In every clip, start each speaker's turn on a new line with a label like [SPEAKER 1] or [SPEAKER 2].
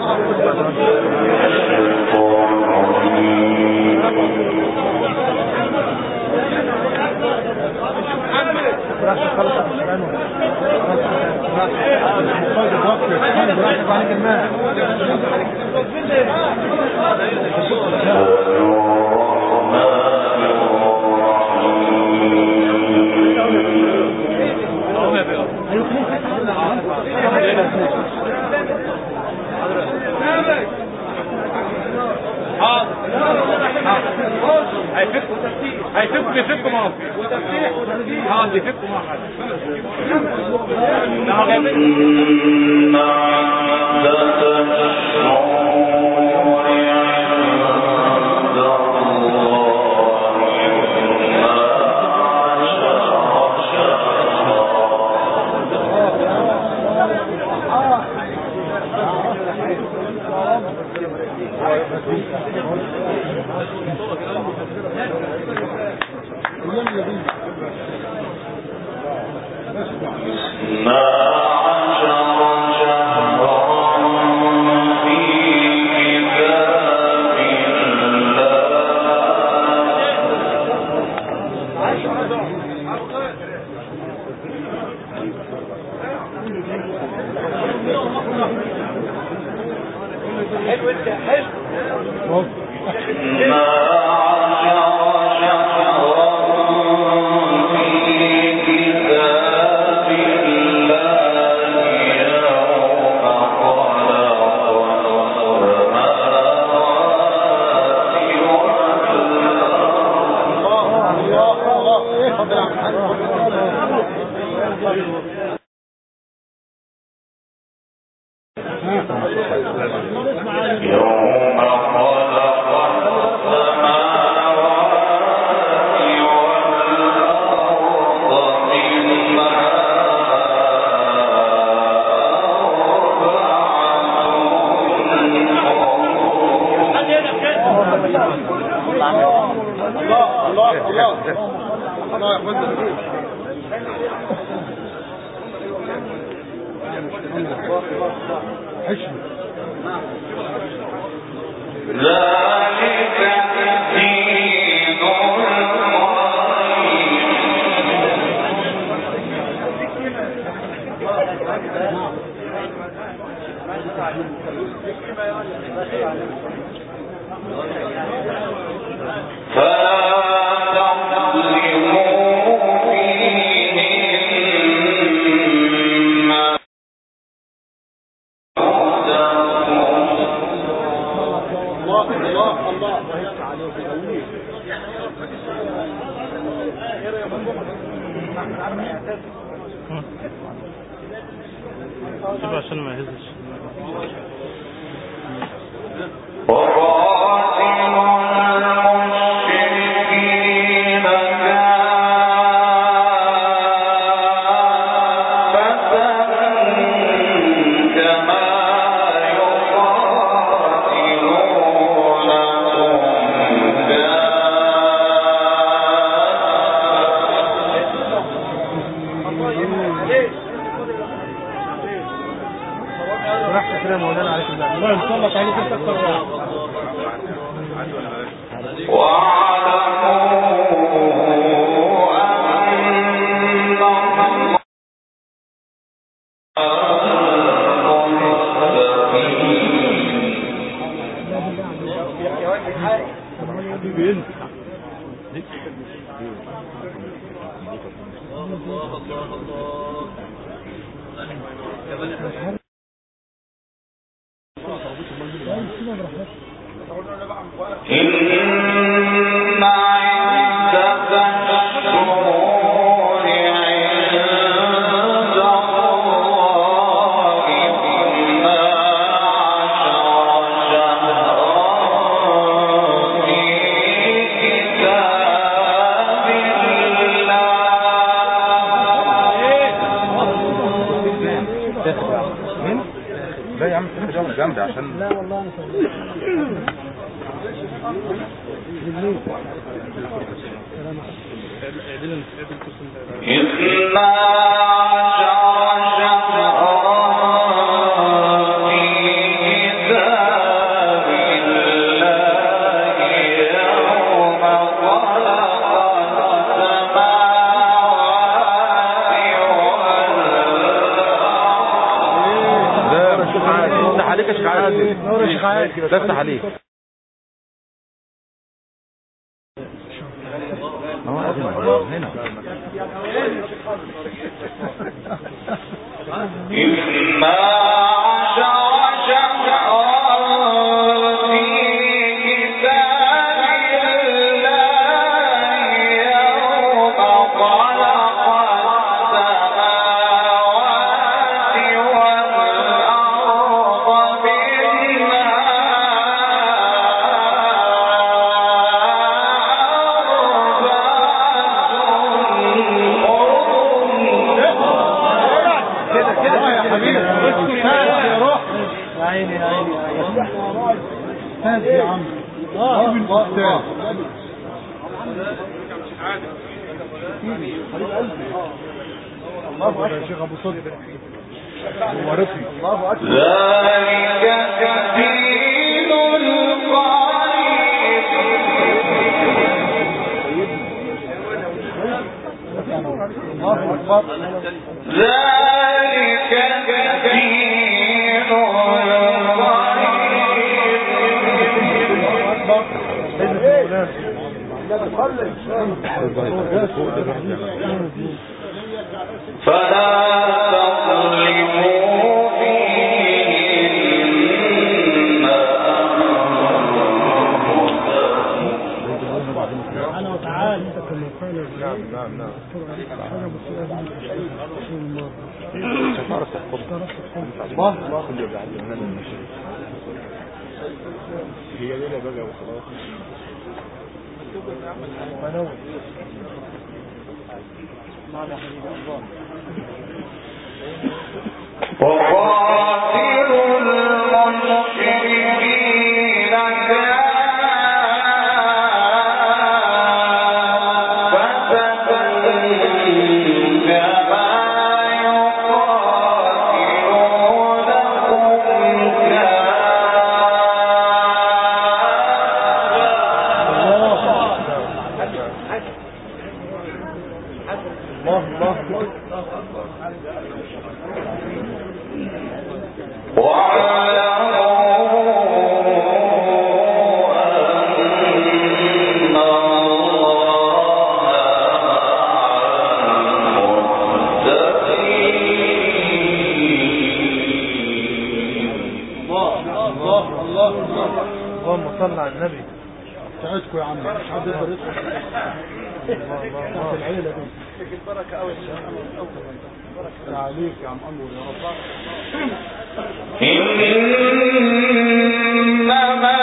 [SPEAKER 1] عشان ما يهزش.
[SPEAKER 2] جنبي عشان لا والله انا عليك يا شيخ عادل. نور يا شيخ عادل. بفتح عليك. هنا يا عم الله يا شيخ ابو صدق ورثي الله اكبر ذلك كفيل القريب الله اكبر ذلك كفيل فلا تظلموا فيهن سبحانه وتعالى. نعم الله هي ليلة بقى وخلاص. وقاتلوا المشركين اللهم صل على النبي. ساعدكم يا عم مش حد يقدر يدخل. الله العيله دي البركه قوي يا عليك يا عم انور يا رب. انما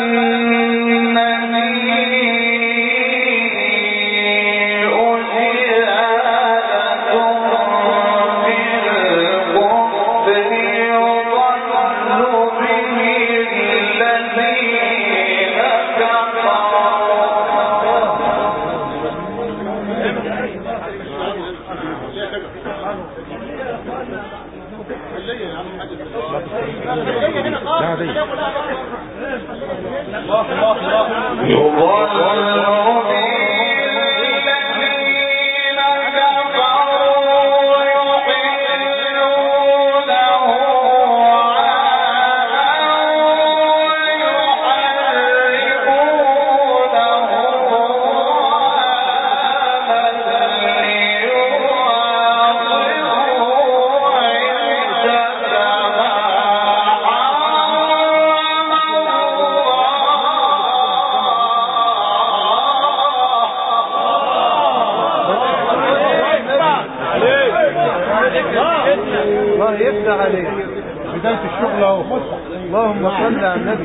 [SPEAKER 2] اللهم صل على النبي.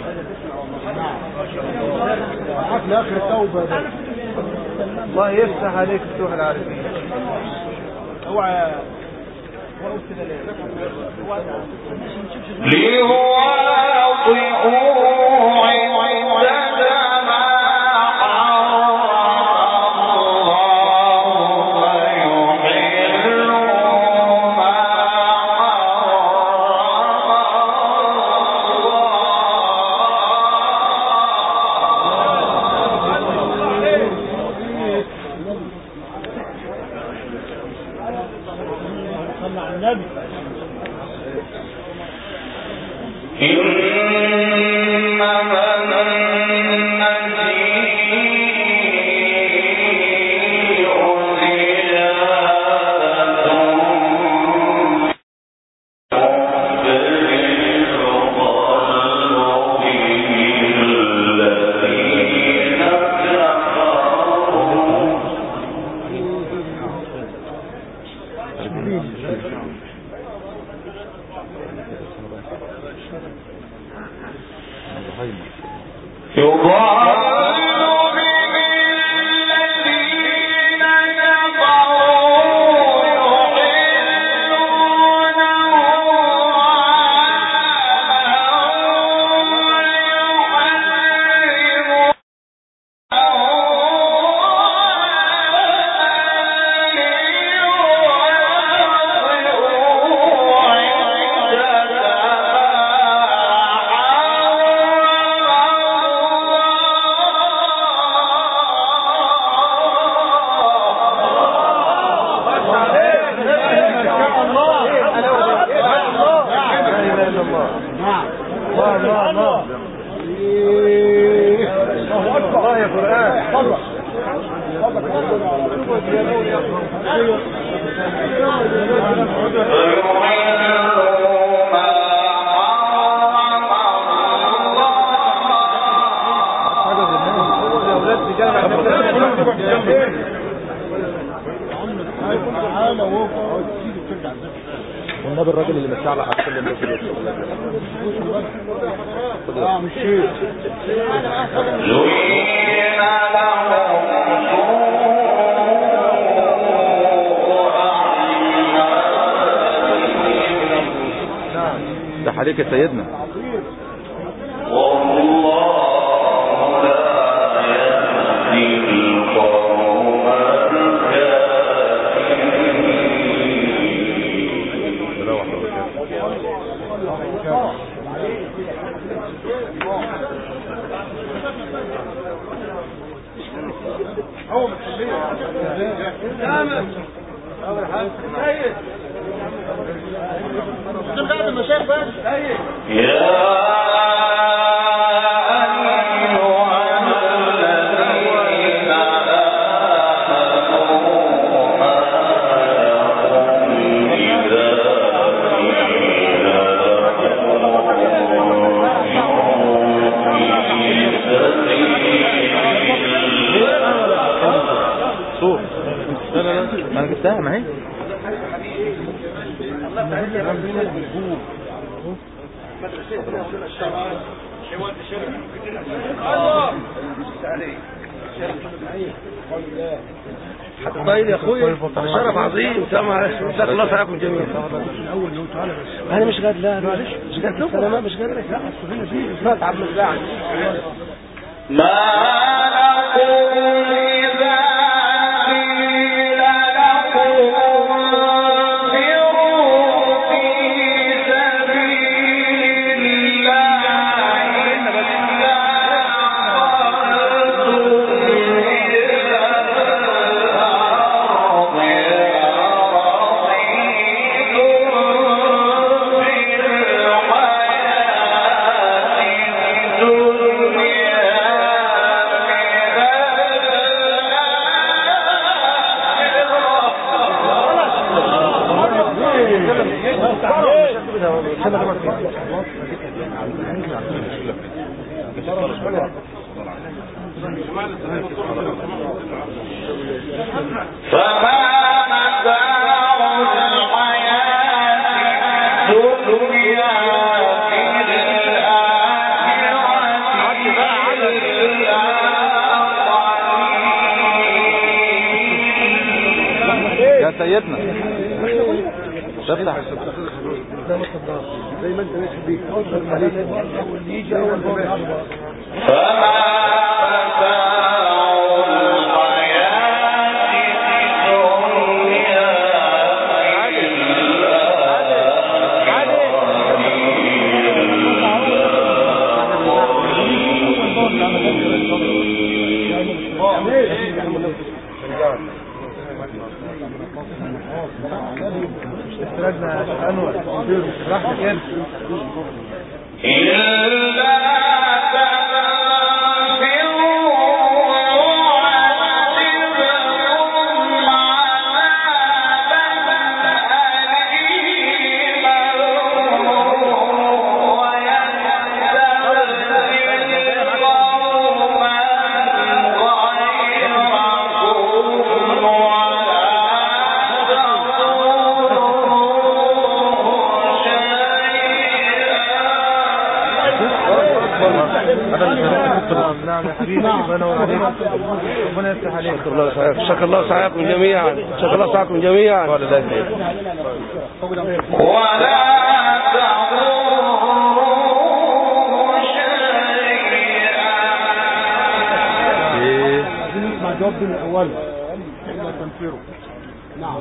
[SPEAKER 2] لاخر التوبه ده الله يفتح عليك فتوح العارفين. اوعى
[SPEAKER 3] والنبي الراجل اللي متشعلق على السلم ده مش شيء ده حريك يا سيدنا. معي
[SPEAKER 4] طيب يا اخوي شرف عظيم. سامع الله معاكم جميعا. انا مش قادر. لا معلش مش قادر. انا مش قادر. لا تعب من الزعل.
[SPEAKER 3] يا سيدنا تفتح
[SPEAKER 2] زي ما انت ماشي بيه واللي يجي اول نعم يا حبيبي الله ينور عليك ربنا يفتح عليك.
[SPEAKER 4] شكر الله سعيكم جميعا. شكر الله سعيكم جميعا.
[SPEAKER 3] ولا
[SPEAKER 2] نسمع جواب من الاول الا تنفيره. نعم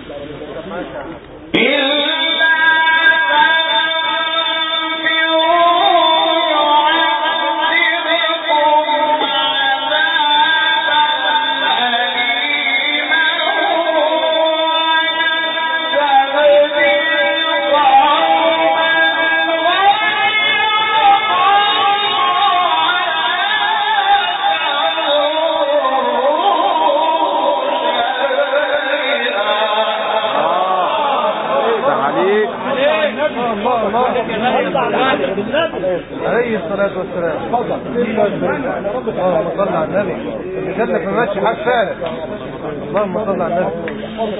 [SPEAKER 2] عليه الصلاة والسلام. اللهم صل على النبي. الجنة في ماشي حاج فعلا. اللهم صل على النبي.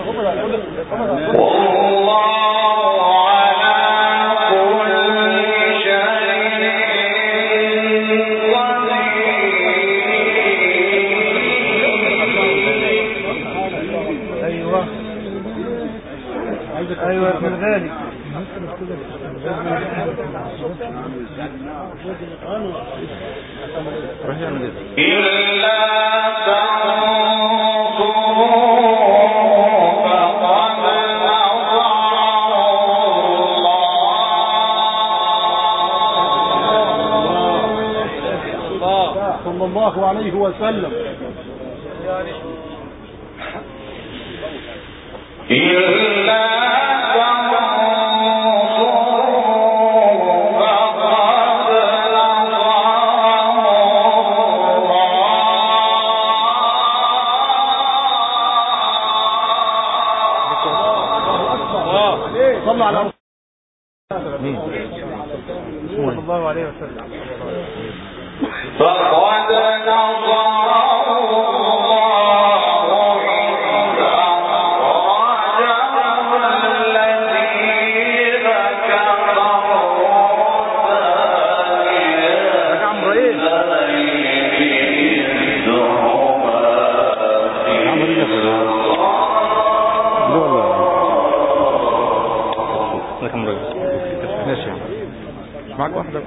[SPEAKER 2] ايوه من ذلك صلى الله عليه وسلم. صلى على صلى الله عليه وسلم.
[SPEAKER 5] فقد نصره الله إذ الذين
[SPEAKER 3] ماشي معك واحدة.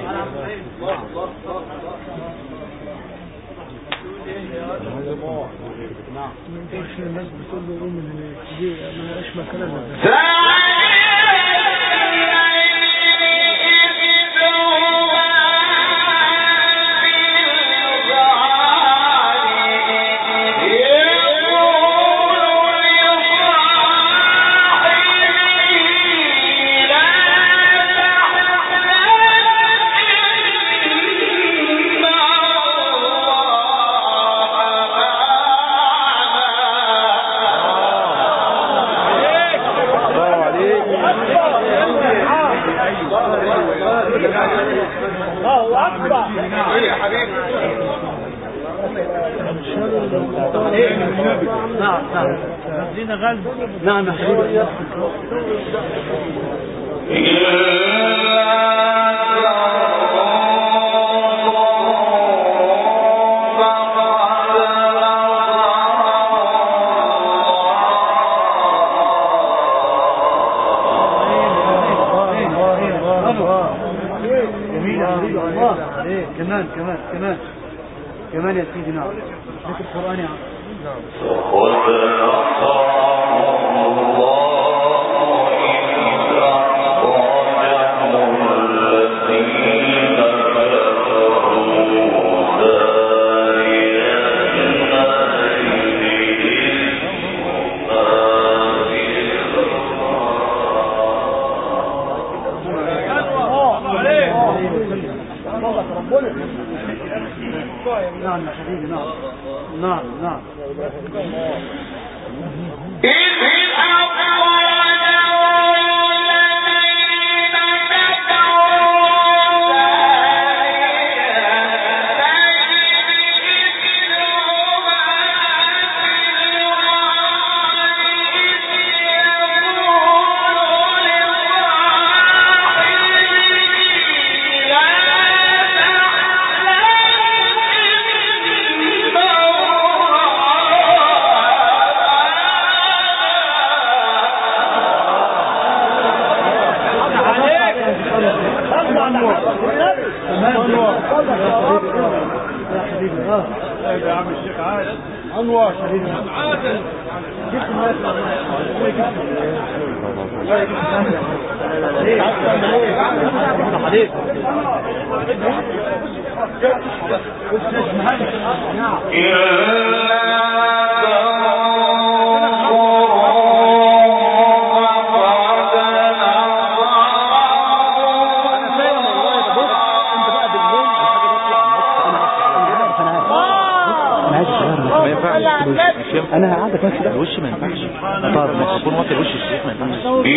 [SPEAKER 2] نعم الناس بتقول له قوم من دي ما لقاش مكان. الله أكبر يا حبيبي. نعم نعم دينا غلب. نعم يا حبيبي. كمان يا سيدي. نعم ذكر القرآن يا عم. عليه وسلم. نعم يا حبيبي، نعم نعم نعم. يا عم الشيخ عادل انور حبيبي عادل جبت الناس عليك
[SPEAKER 3] انا قاعدة بس الوش ما ينفعش. طب ما اكون واكل وش الشيخ ما ينفعش.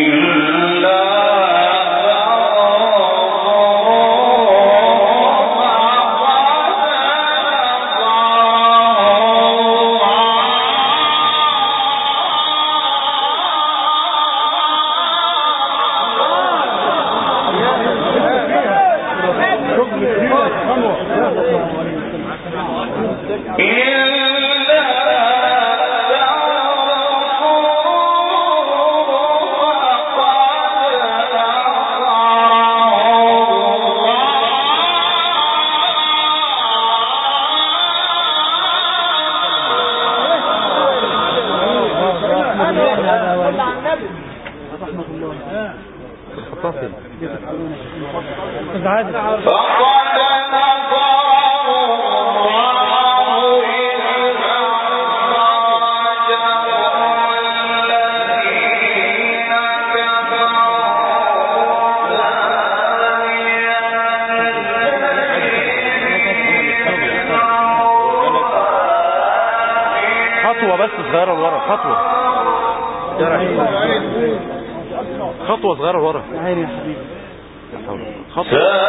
[SPEAKER 3] خطوة صغيرة لورا.
[SPEAKER 2] عيني يا حبيبي.
[SPEAKER 3] خطوة.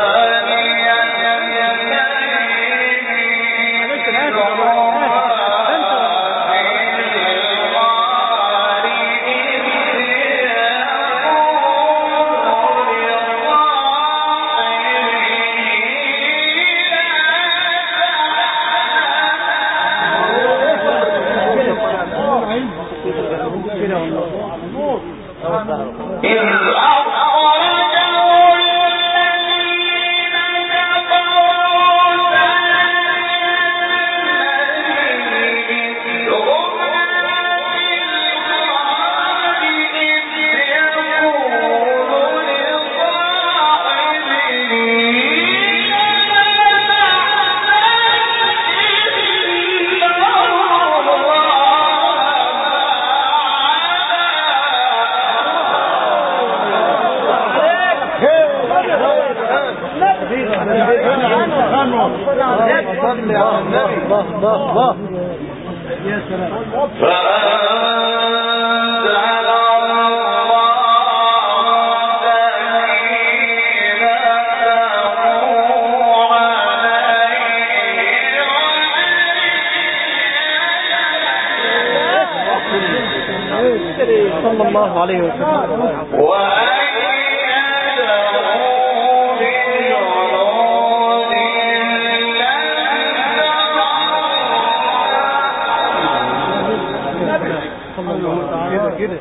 [SPEAKER 2] الله يا سلام. صلى الله عليه وسلم. كده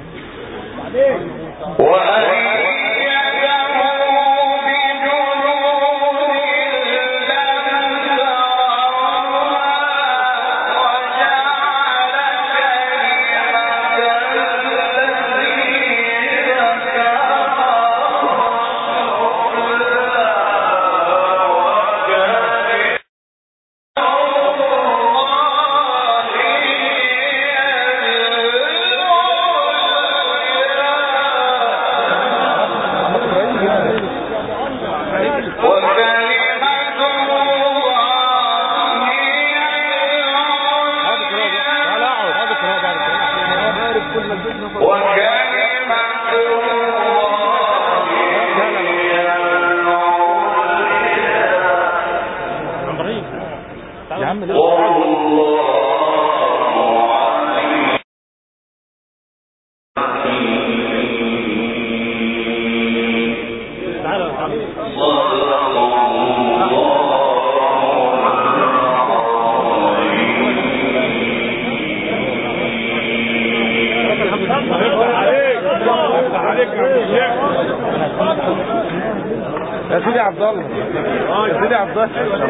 [SPEAKER 5] وَأَيَّدَهُ
[SPEAKER 3] عم ليه
[SPEAKER 4] يا سيدي عبد الله يا سيدي عبد الله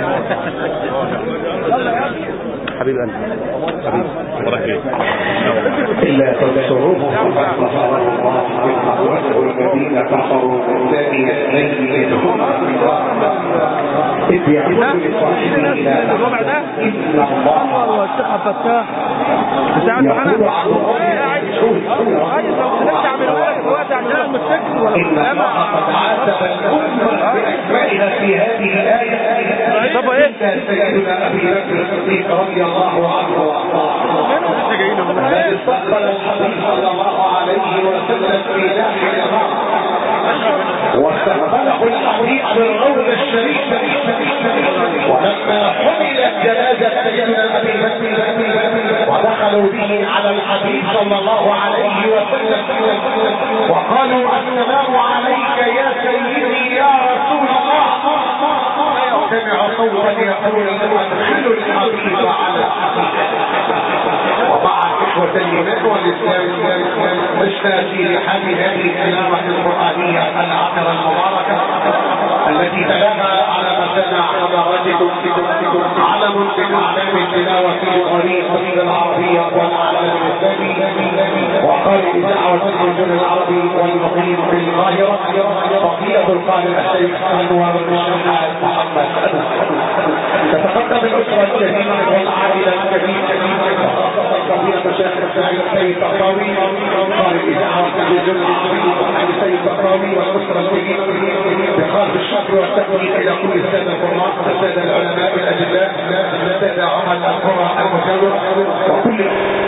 [SPEAKER 3] حبيب قلبي حبيب بركة
[SPEAKER 6] إلا تنصروه فقد نصره الله والذين كفروا ثاني اثنين إذ هما في الغار إذ يقول لصاحبه لا تحزن إن الله
[SPEAKER 4] والشيخ فتاح بتاعت معانا
[SPEAKER 6] يقول عن إن الله قد عاتب الأمة بأسمائها في هذه الآية
[SPEAKER 4] طب ايه
[SPEAKER 6] سيدنا أبي بكر الصديق رضي الله عنه الذي استقبل الحبيب صلى الله عليه وسلم في داخل الغار واستقبله الحبيب بالروض الشريف ولما حملت جنازة سيدنا أبي بكر ودخلوا به على الحبيب صلى الله عليه وسلم وقالوا السلام عليك يا سيدي يا رسول الله سمع صوتا يقول ادخلوا الحبيب على الحبيب. ومع إخوة الإيمان والإسلام عشنا في رحاب هذه التلاوة القرآنية العطرة المباركة التي تلاها على مسامع حضراتكم علم من أعلام التلاوة في طريق العربية والعالم الإسلامي وقارئ دعوة الرجل العربي والمقيم في القاهرة فضيلة القارئ الشيخ أنور الشحات محمد. تتقدم الأسرة الكريمة والعائلة الكريمة فضيلة الشيخ السيد الطاوي قارئ دعوة الرجل العربي السيد الطاوي والأسرة الكريمة بخالص الشكر والتقدير إلى كل السادة القراء السادة العلماء الأجلاء السادة عمل القرى المجاور وكل